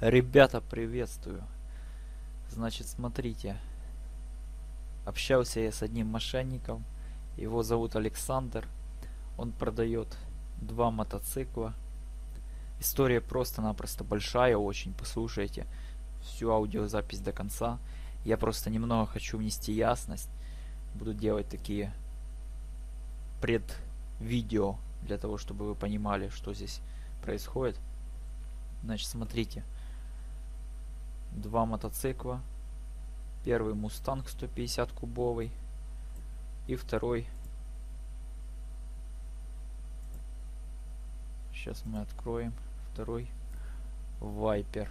Ребята, приветствую. Значит, смотрите. Общался я с одним мошенником. Его зовут Александр. Он продает два мотоцикла. История просто-напросто большая, очень. Послушайте всю аудиозапись до конца. Я просто немного хочу внести ясность. Буду делать такие предвидео для того, чтобы вы понимали, что здесь происходит. Значит, смотрите. Два мотоцикла. Первый Мустанг 150 кубовый. И второй. Сейчас мы откроем. Второй Вайпер.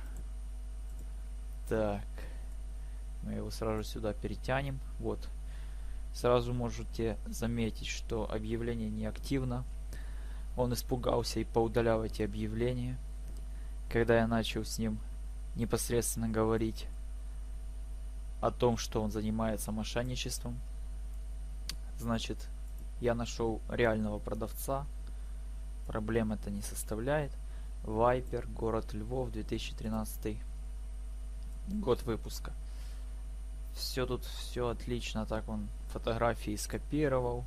Так. Мы его сразу сюда перетянем. Вот. Сразу можете заметить, что объявление не активно. Он испугался и поудалял эти объявления. Когда я начал с ним непосредственно говорить о том, что он занимается мошенничеством. Значит, я нашел реального продавца. Проблем это не составляет. Вайпер, город Львов, 2013 год выпуска. Все тут, все отлично. Так он фотографии скопировал.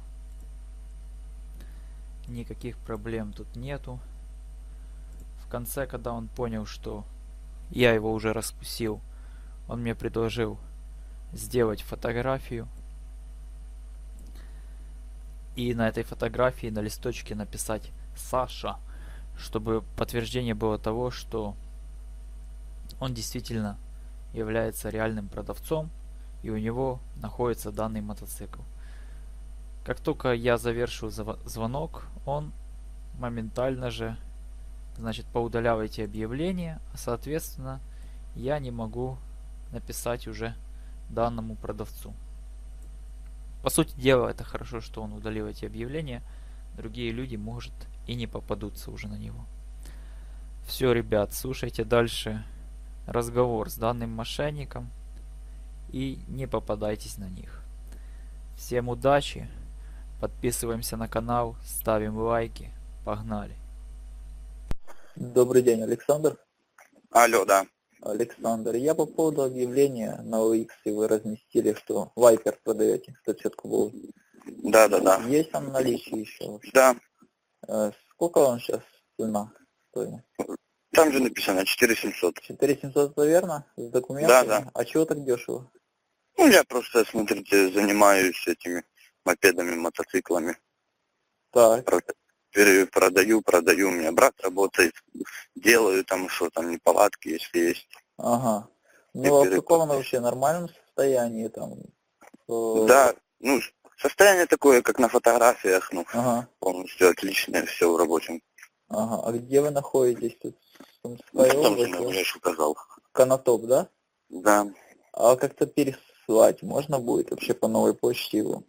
Никаких проблем тут нету. В конце, когда он понял, что я его уже раскусил, он мне предложил сделать фотографию. И на этой фотографии на листочке написать Саша, чтобы подтверждение было того, что он действительно является реальным продавцом и у него находится данный мотоцикл. Как только я завершил звонок, он моментально же, значит, поудалял эти объявления, а соответственно я не могу написать уже данному продавцу. По сути дела, это хорошо, что он удалил эти объявления. Другие люди, может, и не попадутся уже на него. Все, ребят, слушайте дальше разговор с данным мошенником и не попадайтесь на них. Всем удачи, подписываемся на канал, ставим лайки, погнали. Добрый день, Александр. Алло, да. Александр, я по поводу объявления на OX, и вы разместили, что Вайпер продаете, 150 кубовый. Да. Есть там наличие еще вообще? Да. Сколько он сейчас цена стоит? Там же написано 4700. 4700 это верно? С документами? Да. А чего так дешево? Ну, я просто, смотрите, занимаюсь этими мопедами, мотоциклами. Так. Продаю, у меня брат работает, делаю там, что там, неполадки, если есть. Ага. Ну, а в каком оно вообще нормальном состоянии там? Да, ну, состояние такое, как на фотографиях, ну, ага. Полностью отличное, все в рабочем. Ага, а где вы находитесь тут? Там же я уже указал. Конотоп, да? Да. А как-то пересылать можно будет вообще по новой почте его?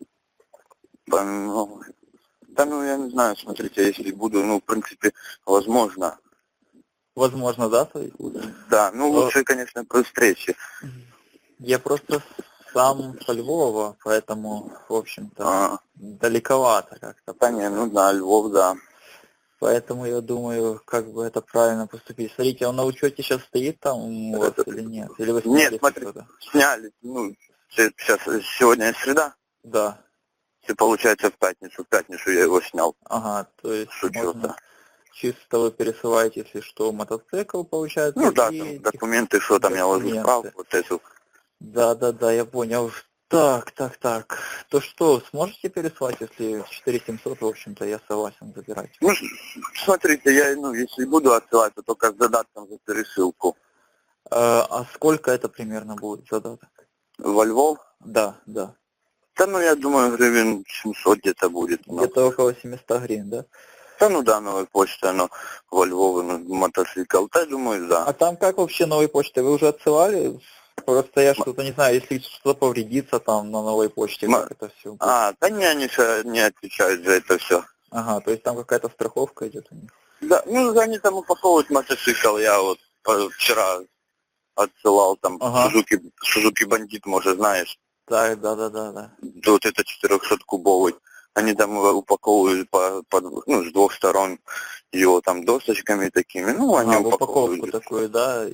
Да, ну, я не знаю, смотрите, если буду, ну, в принципе, возможно. Возможно, да, Да, ну, лучше, конечно, при встрече. Я просто сам со Львова, поэтому, в общем-то, далековато как-то. Да не, ну да, Львов, да. Поэтому я думаю, как бы это правильно поступить. Смотрите, он на учете сейчас стоит там у вас или нет? Или вы сняли? Нет, смотри, сняли, ну, сейчас, сегодня среда. Да. И получается в пятницу я его снял. Ага, то есть можно чисто вы пересылаете, если что, мотоцикл, получается. Ну да, там документы, что там я ложу справку, вот эту. Да, я понял. Так. То что, сможете переслать, если 4700, в общем-то, я согласен забирать? Ну, смотрите, я, если буду отсылать, то только с задатком за пересылку. А сколько это примерно будет задаток? Во Львов? Да. Да, ну, я думаю, гривен 700 где-то будет. Где-то около 700 гривен, да? Да, ну да, новая почта, но во Львове, мотоцикл, да, думаю, да. А там как вообще новой почтой? Вы уже отсылали? Просто я что-то не знаю, если что-то повредится там на новой почте, как это все будет? Да не, они не отвечают за это все. Ага, то есть там какая-то страховка идет у них? Да, ну, они там упаковывают мотоцикл, я вот вчера отсылал там Сузуки Бандит, может, знаешь. Да. Вот это 400-кубовый. они там упаковывают с двух сторон его там досочками такими, ну, они в упаковку упаковывают. такую, да?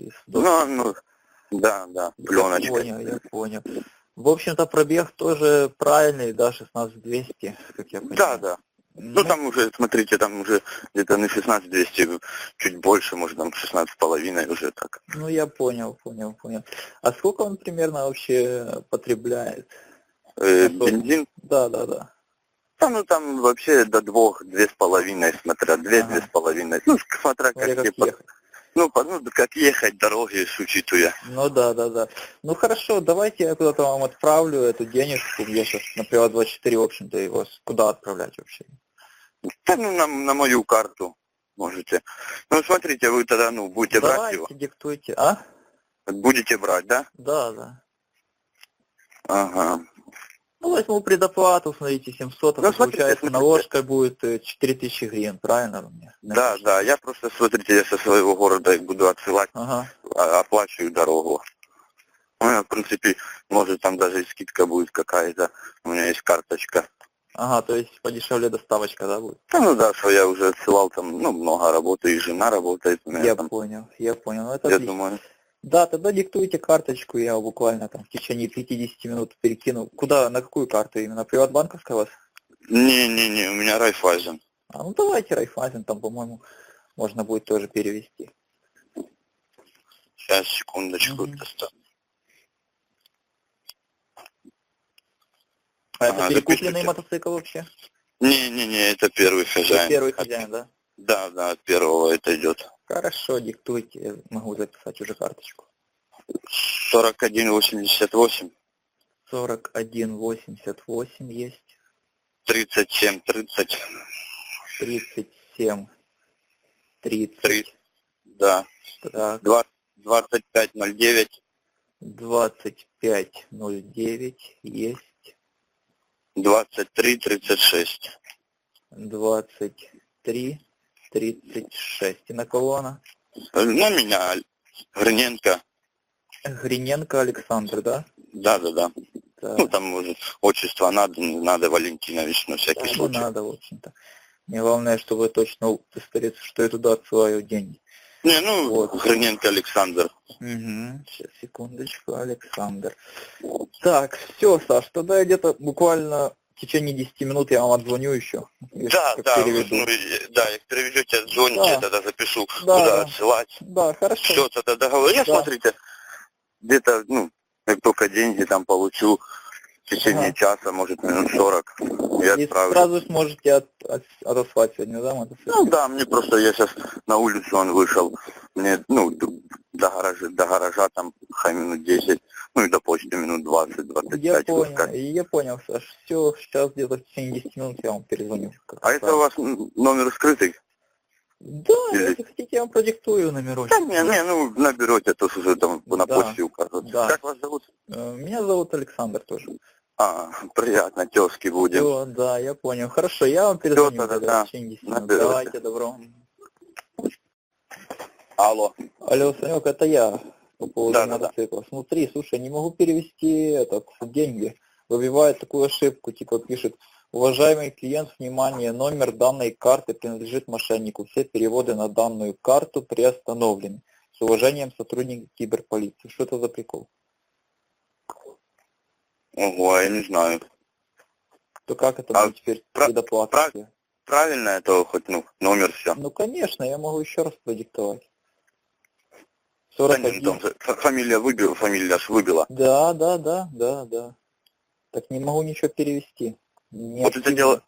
Да, пленочкой. Я понял. В общем-то, пробег тоже правильный, да, 16200, как я понимаю. Да. Ну, там уже, смотрите, там уже где-то на 16200, чуть больше, может, там 16,5 уже так. Ну, я понял. А сколько он примерно вообще потребляет? Бензин? Да. Ну, там вообще до 2,5, смотря, 2,5. Ну, смотря как ехать. как ехать, дороги, учитывая. Ну, да. Ну, хорошо, давайте я куда-то вам отправлю эту денежку. Я сейчас на Приват24, в общем-то, его куда отправлять вообще? Да, ну, на мою карту можете. Ну, смотрите, вы тогда, будете брать его? Давайте, диктуйте. А? Будете брать, да? Да. Ага. Ну, возьму предоплату, смотрите, 700, Ну, получается, наложка будет 4000 гривен, правильно у меня? Да, я просто, смотрите, я со своего города их буду отсылать, оплачиваю дорогу. Ну, в принципе, может, там даже и скидка будет какая-то, у меня есть карточка. Ага, то есть подешевле доставочка, да, будет? Ну да, что я уже отсылал там, много работы, и жена работает у меня Я там. понял, ну это Я отлично. думаю. Да, тогда диктуйте карточку, я буквально там в течение 50 минут перекину. Куда, на какую карту именно? Приватбанковская у вас? Не, у меня Райфайзен. Ну давайте Райфайзен, там, по-моему, можно будет тоже перевести. Сейчас, секундочку, достану. А это перекупленный мотоцикл вообще? Не, это первый хозяин. Первый хозяин, да? Да, от первого это идет. Хорошо, диктуйте, я могу записать уже карточку. 41,88. 41,88 есть. 37,30. 37,30. Да. Так. 25,09. 25,09 есть. 23,36. 23,36. И на кого она? На меня, Гриненко. Гриненко Александр, да? Да. Так. Ну, там, может, отчество надо Валентинович, на всякий Не случай. надо, в общем-то. Мне главное, чтобы точно удостовериться, что я туда отсылаю деньги. Вот. Гриненко Александр. Угу. Сейчас, секундочку, Александр. Так, все, Саш, тогда я где-то буквально в течение 10 минут я вам отзвоню еще. Да, если переведете, отзвоните, я тогда запишу, куда отсылать. Да, хорошо. Все, тогда договорились, смотрите, где-то, как только деньги там получу, в течение часа, может, минут 40, я отправлю. Сразу сможете отослать сегодня, да, мотоцикл? Ну да, мне просто, я сейчас на улицу он вышел, мне, до гаража там минут 10, и до почты минут 20-25. Я понял, Саш. Все, сейчас где-то в течение 10 минут я вам перезвоню. А это у вас номер скрытый? Да, если хотите, я вам продиктую номерочек. Да, наберете, то уже там на почте указывают. Да. Как вас зовут? Меня зовут Александр тоже. Приятно, тезки будем. Все, да, я понял. Хорошо, я вам перезвоню в течение 10 минут. Наберете. Давайте, добро. Алло, Санек, это я по поводу Да. мотоцикла. Смотри, слушай, не могу перевести деньги. Выбивает такую ошибку, типа пишет: уважаемый клиент, внимание, номер данной карты принадлежит мошеннику. Все переводы на данную карту приостановлены. С уважением, сотрудник киберполиции. Что это за прикол? ого, я не знаю. То как это будет теперь предоплата? Правильно это хоть, номер все? Ну, конечно, я могу еще раз продиктовать. Да 41. фамилия аж выбила. Да. Так не могу ничего перевести. Дело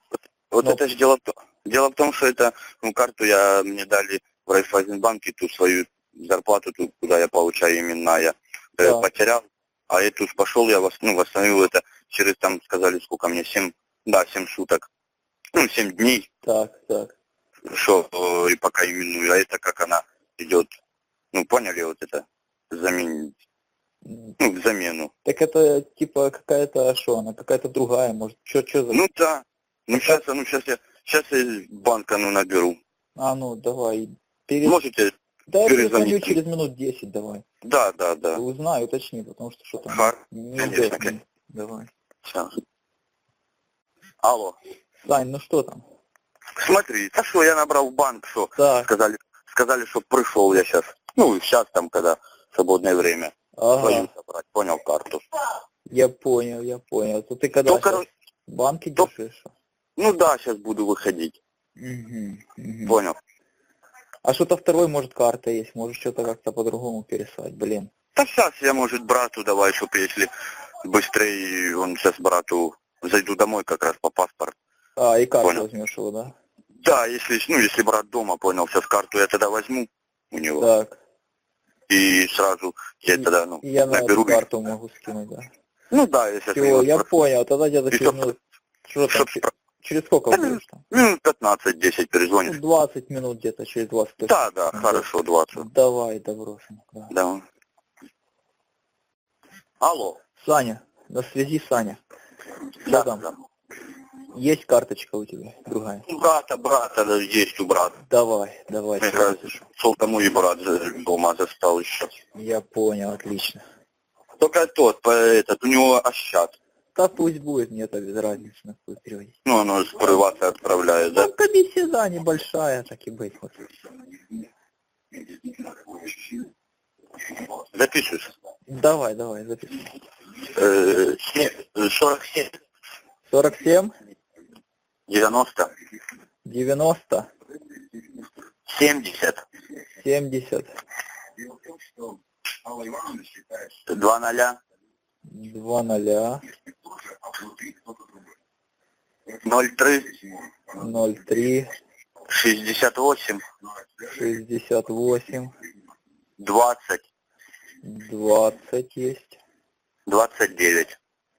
в том, что это, карту мне дали в Райфайзенбанке, ту свою зарплату, ту, куда я получаю именная, потерял, а эту пошел, я восстановил это через, там сказали, сколько мне, 7 суток, 7 дней. Так. Что, и пока именную, а это как она идет, поняли, вот это, замену. Так это типа какая-то, что она, какая-то другая, может, что за... Да, сейчас я из банка, наберу. Давай. Можете Да, я перезвоню перезвонить? через минут 10, давай. Да. Узнаю, уточни, потому что там не Конечно, идет. Давай. Сейчас. Алло. Сань, ну что там? Смотри, а что, я набрал в банк, что Так, сказали, что пришел я сейчас. Ну, сейчас там, когда свободное время. Свою ага, забрать, понял, карту. я понял. То ты когда Только, сейчас в банке то- идешь или что? ну да, сейчас буду выходить. Мгм. Понял. А что-то второй, может, карта есть, может, что-то как-то по-другому переслать, блин. Да сейчас я, может, брату давай, чтоб если быстрее, он сейчас брату зайду домой как раз по паспорт. А, и карту Понял. возьмешь его, да? Да, если брат дома, понял, сейчас карту я тогда возьму у него. Так, И сразу я тогда, и я на наберу. эту карту могу скинуть, да. Ну да, я сейчас Все, я понял, тогда где-то И через, чтоб- ну, что там, чтоб через сколько Да, будешь там? минут 15-10 Ну, перезвонишь. 20 минут где-то, через 20 точно. Да, хорошо, 20. Давай, добро, Саня, да. Да. Алло. Саня, на связи Саня. Да, Что там? да. Есть карточка у тебя, другая? У брата, да, есть у брата. Давай, Как раз шел тому и брат дома застал еще. Я понял, отлично. Только у него ощад. Да пусть будет, мне это без разницы, на какой переводить. Ну, оно с привата отправляет, да? Ну, комиссия, да, небольшая, так и быть. Вот. Запишешь? Давай, записывай. 47, 47, 90, 90, 70, 70, 2 0, 2 0, 03, 03, 68, 68, 20, 20 есть, 29.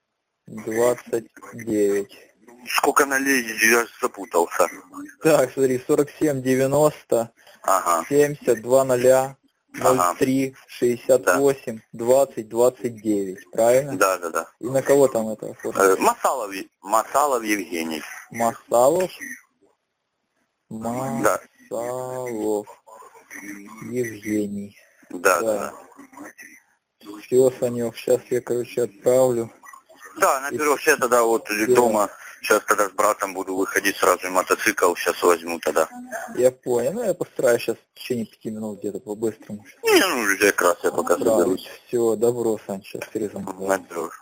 29. Сколько налей, я запутался. Так, смотри, 47, 90, Ага. 70, 2 0, Ага. 03, 68, 20, 29. Правильно? Да. И на кого там это оформлено? Масалов Евгений. Масалов? Да. Масалов Евгений. Да. Все, Санек, сейчас я, отправлю. Да, наберешь я тогда вот дома. Сейчас тогда с братом буду выходить сразу, и мотоцикл сейчас возьму тогда. Я понял, ну я постараюсь сейчас в течение 5 минут где-то по-быстрому. Не, ну как раз я пока соберусь. Все, добро, Сань, сейчас перезвоню. Наберешь.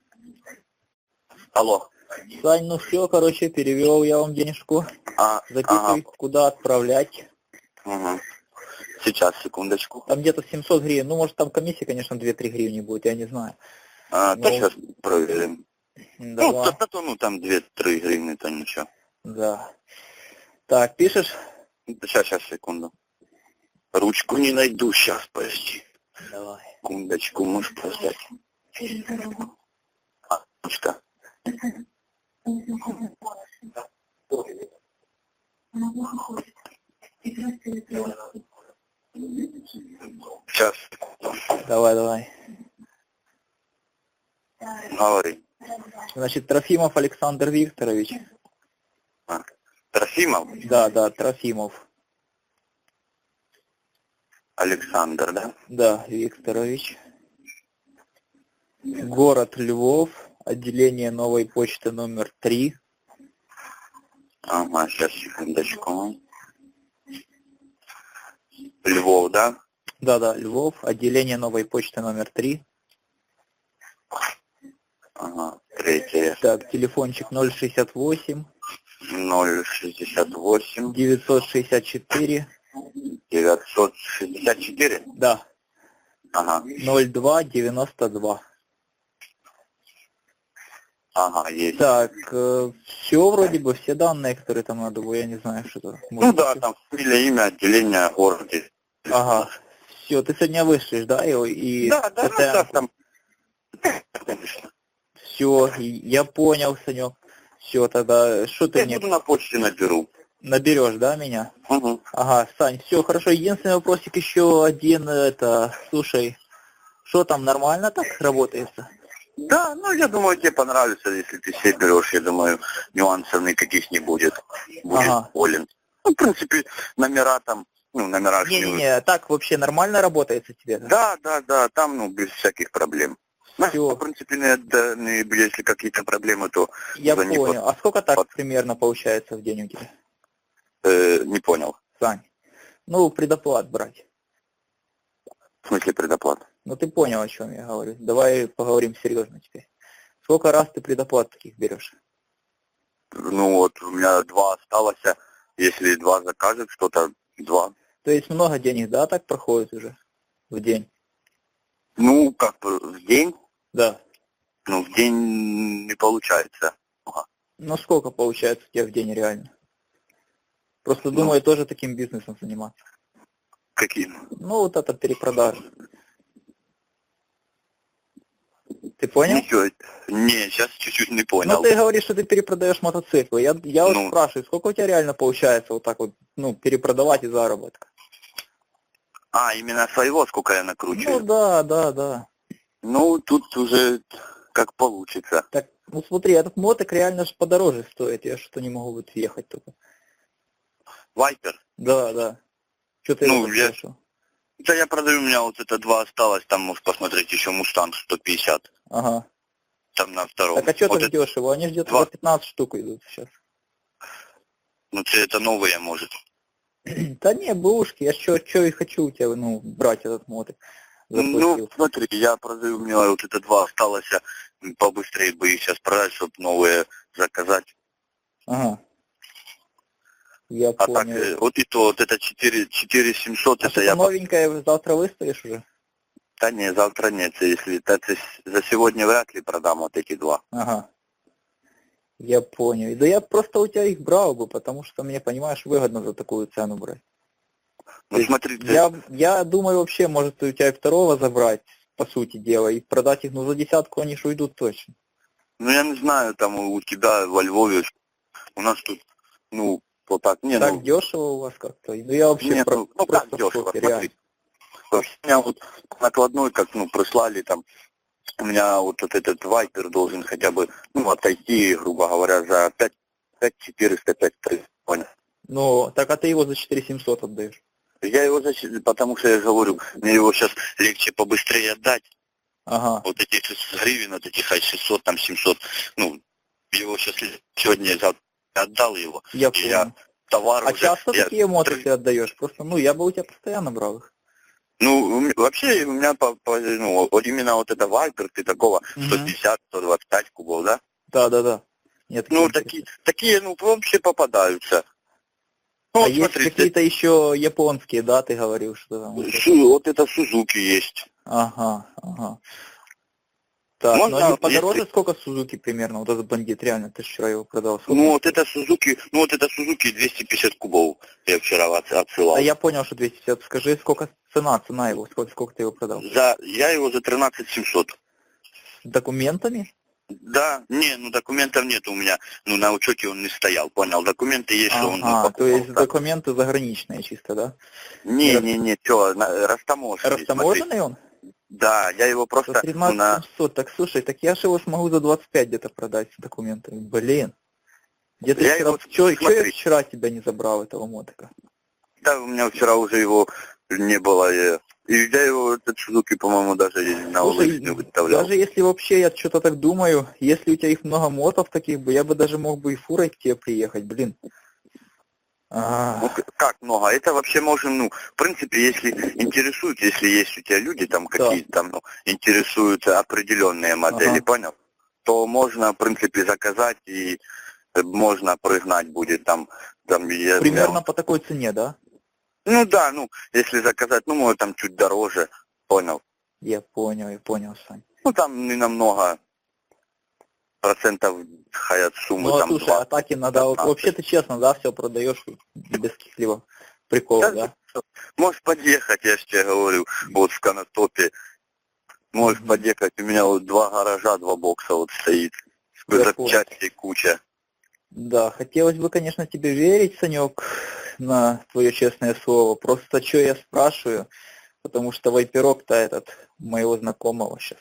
Алло. Сань, ну все, перевел я вам денежку. Записывай, куда отправлять. Угу. Сейчас, секундочку. Там где-то 700 гривен. Ну, может, там комиссия, конечно, 2-3 гривни будет, я не знаю. Да, сейчас проверим. Давай. Ну, там 2-3 гривны, то ничего. Да. Так, пишешь? Сейчас, секунду. Ручку не найду, сейчас, подожди. Давай. Секундочку, можешь подождать. Ручка. Сейчас. Давай. Говори. Значит, Трофимов Александр Викторович. Трофимов? Да, Трофимов. Александр, да? Да, Викторович. Город Львов, отделение Новой почты номер 3. Ага, сейчас, секундочку. Львов, да? Да, Львов, отделение Новой почты номер 3. Ага, 3. Так, телефончик 068 068 964 964. Да. Ага. 0292. Ага, есть. Так, все вроде бы, все данные, которые там надо было, я не знаю, что это. Ну да, там фамилия, имя, отделение, город. Ага. Все, ты сегодня вышлешь, да, его и... Да, сейчас там. Все, я понял, Санек. Все, тогда, что ты Я мне... буду на почте наберу. Наберешь, да, меня? Угу. Ага, Сань, все, хорошо. Единственный вопросик еще один, слушай, что там, нормально так работается? Да, ну я думаю, тебе понравится, если ты все берешь, я думаю, нюансов никаких не будет. Будет волен. Ну, в принципе, номера там, номера... Не, так вообще нормально работается тебе? Да, там, без всяких проблем. Ну, Все, в принципе, если какие-то проблемы, то я звони. понял. А сколько так Вот. примерно получается в день у тебя, Не понял. Сань? Ну, предоплат брать. В смысле предоплат? Ну, ты понял, о чем я говорю. Давай поговорим серьезно теперь. Сколько раз ты предоплат таких берешь? Ну вот, у меня 2 осталось. Если 2 закажет что-то, 2. То есть много денег, да, так проходит уже в день? Ну, как бы в день, Да. ну, в день не получается. Ага. Ну, сколько получается у тебя в день реально? Просто Ну. думаю тоже таким бизнесом заниматься. Каким? Ну, вот это перепродажа. Ты понял? Ничего. Не, сейчас чуть-чуть не Ну, понял. ты говоришь, что ты перепродаешь мотоциклы. Я вот Ну. спрашиваю, сколько у тебя реально получается вот так вот, ну, перепродавать из заработка? Именно своего сколько я Ну, накручиваю? да. Ну, тут уже как получится. Так, ну смотри, этот мотик реально же подороже стоит. Я что не могу вот ехать только. Вайпер. Да. Что ты Ну, его я- спрашивал? Да я продаю, у меня вот это 2 осталось, там можешь посмотреть еще Мустанг 150. Ага. Там на втором. Так а что Вот так это, дешево? Они же где-то два. за 15 штук идут сейчас. ну, это новые, может. Да не, бэушки, я что и хочу у тебя, ну, брать этот мотик. Ну, Заплатил. смотри, я продаю, у меня вот это 2 осталось, побыстрее бы их сейчас продать, чтобы новые заказать. Ага. Я А так, понял. вот и то, вот это 4700, А это что-то я... новенькое завтра выставишь уже? Да не, завтра нет, если это за сегодня вряд ли продам вот эти 2. Ага. Я понял. Да я просто у тебя их брал бы, потому что мне, понимаешь, выгодно за такую цену брать. Ну смотри, ты... Я думаю, вообще, может, у тебя и второго забрать, по сути дела, и продать их, ну, за десятку они ж уйдут точно. Ну я не знаю, там у тебя во Львове, у нас тут, ну, вот так, не, Так ну... дешево у вас как-то. Ну, я вообще Нет, ну как просто в дешево, шоке, смотри. реально. У меня вот накладной, как, ну, прислали там, у меня вот этот вайпер должен хотя бы, ну, отойти, грубо говоря, за 5400, 5300, понял? Ну, так а ты его за 4700 отдаешь. Я его, потому что я же говорю, мне его сейчас легче побыстрее отдать. Ага. Вот эти 600 гривен, вот этих 600, там 700, ну, его сейчас сегодня я завтра отдал его. Я И понял. я товар А уже... часто такие моты ты отдаешь? Просто, ну, я бы у тебя постоянно брал их. Ну, вообще, у меня, ну, вот именно вот это вайпер, ты такого 150-125 кубов, да? Да. Нет, Ну, такие, ну, вообще попадаются. Ну, а вот есть смотри, какие-то еще японские, да, ты говорил, что там? вот это Сузуки есть. Ага. Так, Можно, ну они подороже, если- сколько Сузуки примерно? Вот этот бандит, реально, ты же вчера его продал. Сколько? Ну, вот это Сузуки 250 кубов я вчера отсылал. А я понял, что 250. Скажи, сколько цена его, сколько ты его продал? Я его за 13 700. С документами? Да, ну документов нет у меня, ну на учете он не стоял, понял, документы есть, что он Ага, то покупал, есть да. документы заграничные чисто, да? Не, что, растаможенный. Растаможенный он? Да, я его За просто, 13 700. Так слушай, так я же его смогу за 25 где-то продать с документами. Блин. Где ты Я вчера... его- Чё я смотри. вчера тебя не забрал, этого мотика? да, у меня вчера уже его не было, и я его, этот Сузуки, по-моему, даже и на Слушай, улице не выставлял. даже если вообще, я что-то так думаю, если у тебя их много мотов таких бы, я бы даже мог бы и фурой к тебе приехать, блин. Ну, как много? Это вообще можем, ну, в принципе, если интересует, если есть у тебя люди там какие-то там, ну, интересуются определенные модели, Ага. понял? То можно, в принципе, заказать и можно прыгнать будет там я, Примерно по такой цене, да? ну да, ну, если заказать, ну, может, там чуть дороже, понял? Я понял, Сань. Ну, там не намного процентов, хай от суммы, Ну, а там слушай, 20. атаки надо, вообще ты честно, да, все продаешь без каких-либо приколов, да? Можешь подъехать, я же тебе говорю, вот в Конотопе. Можешь Мгм. подъехать, у меня вот 2 гаража, 2 бокса вот стоит. Я Запчастей куча. Да, хотелось бы, конечно, тебе верить, Санек, на твое честное слово. Просто что я спрашиваю, потому что вайперок-то этот моего знакомого сейчас.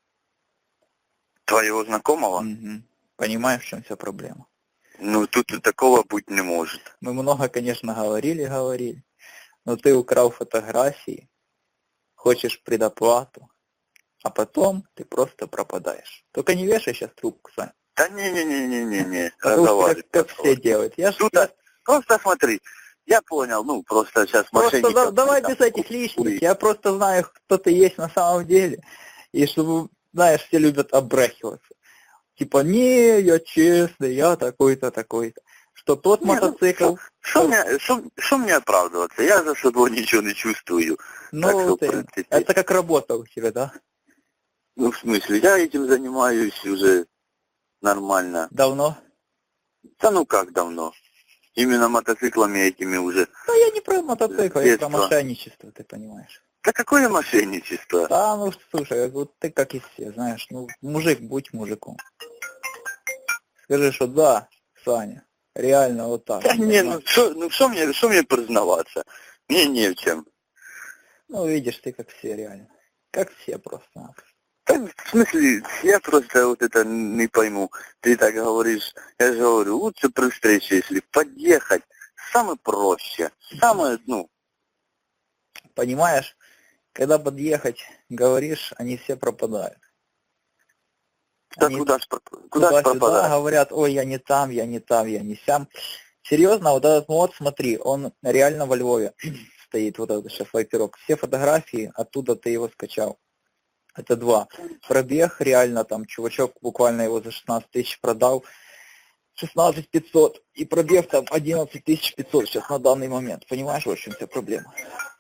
Твоего знакомого? Понимаешь, в чем вся проблема? Ну, тут и такого быть не может. Мы много, конечно, говорили, но ты украл фотографии, хочешь предоплату, а потом ты просто пропадаешь. Только не вешай сейчас трубку, Сань. Да не, Как все делают. Просто смотри, я понял, ну, просто сейчас Просто мошенников... давай без этих лишних. Я просто знаю, кто ты есть на самом деле. И чтобы, знаешь, все любят обрахиваться. Типа, не, я честный, я такой-то, такой-то. Что тот мотоцикл... Что мне оправдываться? Я за собой ничего не чувствую. Ну, так что, это как работа у тебя, да? Ну, в смысле, я этим занимаюсь уже нормально. Давно? Да ну как давно? Именно мотоциклами этими уже. Да я не про мотоцикл, я про Детство. мошенничество, ты понимаешь. Да какое мошенничество? Да, ну слушай, вот ты как и все, знаешь, ну мужик, будь мужиком. Скажи, что да, Саня, реально вот так. Да не, ну что мне признаваться? Мне не в чем. Ну видишь, ты как все реально. Как все просто. Да, в смысле, я просто вот это не пойму. Ты так говоришь, я же говорю, лучше при встрече, если подъехать, самое проще. Самое, ну... Понимаешь, когда подъехать, говоришь, они все пропадают. Да Они куда ж туда-сюда пропадать? говорят, ой, я не там, я не там, я не сям. Серьезно, вот этот мод, смотри, он реально во Львове стоит, вот этот сейчас вайперок. Все фотографии, оттуда ты его скачал. Это 2. Пробег реально там, чувачок буквально его за 16 тысяч продал. 16 500. И пробег там 11 500 сейчас на данный момент. Понимаешь, в общем, вся проблема.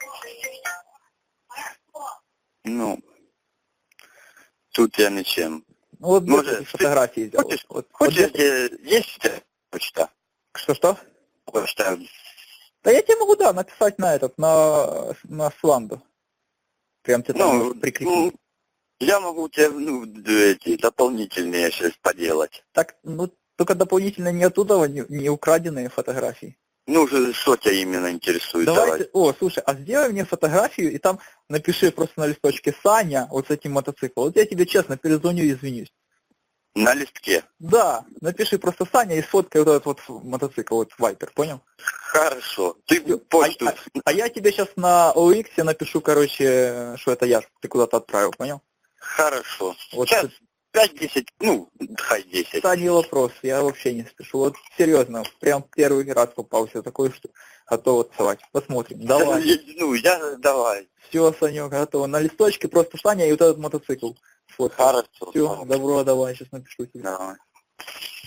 Ну, тут я ничем. Ну вот Может, эти фотографии взял. Хочешь, где есть почта? Что? Почта. Да я тебе могу, да, написать на этот, на Сланду. Прям ты там можешь прикрепить. Я могу тебе, эти дополнительные сейчас поделать. Так, ну, только дополнительно не оттуда, не украденные фотографии. Ну, что тебя именно интересует? Давай. Слушай, а сделай мне фотографию, и там напиши просто на листочке Саня, вот с этим мотоциклом. Вот я тебе честно перезвоню и извинюсь. На листке? Да, напиши просто Саня и сфоткай вот этот вот мотоцикл, вот Вайпер, понял? Хорошо. Ты почту... А я тебе сейчас на OX напишу, короче, что это я, ты куда-то отправил, понял? Хорошо. Вот сейчас 5-10, хай 10. Да, не вопрос, я вообще не спешу. Вот серьезно, прям первый раз попался такой, что готов отсылать. Посмотрим. Давай. Давай. Все, Санек, готово. На листочке просто Саня и вот этот мотоцикл. Вот. Хорошо. Все, добро, давай, сейчас напишу тебе. Давай.